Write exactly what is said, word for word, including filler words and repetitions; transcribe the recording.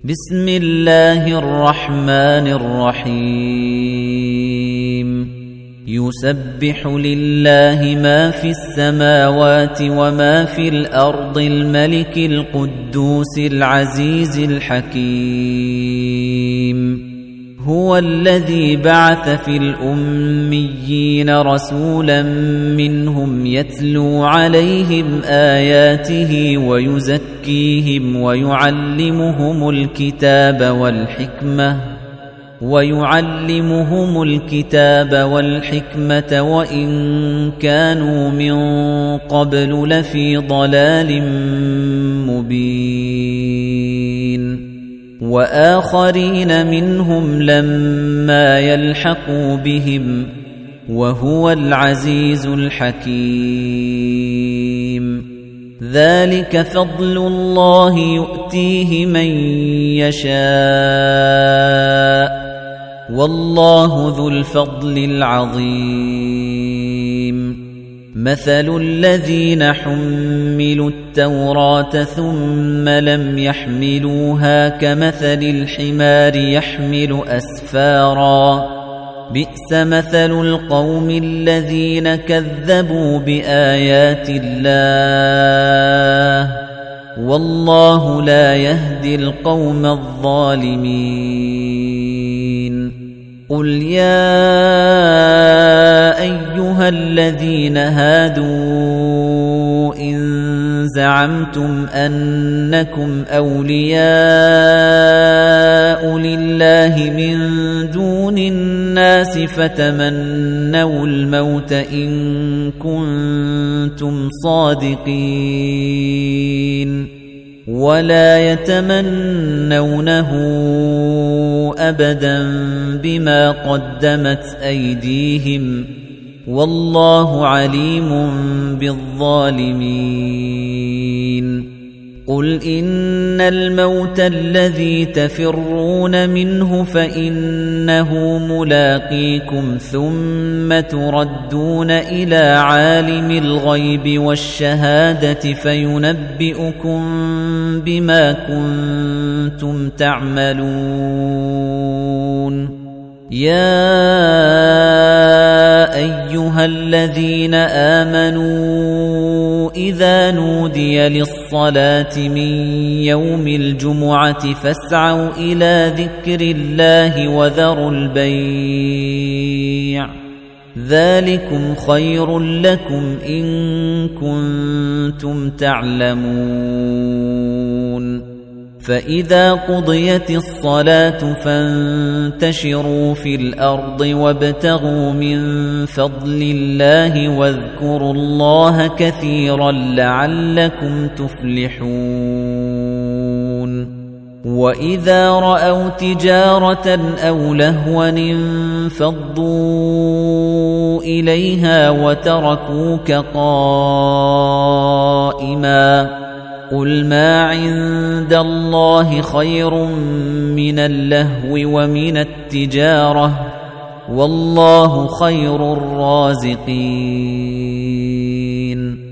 بسم الله الرحمن الرحيم يسبح لله ما في السماوات وما في الأرض الملك القدوس العزيز الحكيم هو الذي بعث في الأميين رسولا منهم يتلو عليهم آياته ويزكيهم ويعلمهم الكتاب والحكمة ويعلمهم الكتاب والحكمة وإن كانوا من قبل لفي ضلال مبين وآخرين منهم لما يلحقوا بهم وهو العزيز الحكيم ذلك فضل الله يؤتيه من يشاء والله ذو الفضل العظيم مثل الذين حملوا التوراة ثم لم يحملوها كمثل الحمار يحمل أسفارا بئس مثل القوم الذين كذبوا بآيات الله والله لا يهدي القوم الظالمين قل يا أيها الذين هادوا إن زعمتم أنكم أولياء لله من دون الناس فتمنوا الموت إن كنتم صادقين ولا يتمنونه أبدا بما قدمت أيديهم والله عليم بالظالمين قل إن الموت الذي تفرون منه فإنه ملاقيكم ثم تردون إلى عالم الغيب والشهادة فينبئكم بما كنتم تعملون يا أيها الذين آمنوا إذا نودي للصلاة من يوم الجمعة فاسعوا إلى ذكر الله وذروا البيع ذلكم خير لكم إن كنتم تعلمون فإذا قضيت الصلاة فانتشروا في الأرض وابتغوا من فضل الله واذكروا الله كثيرا لعلكم تفلحون وإذا رأوا تجارة أو لهوا انفضوا إليها وتركوك قائما قل ما عند الله خير من اللهو ومن التجارة والله خير الرازقين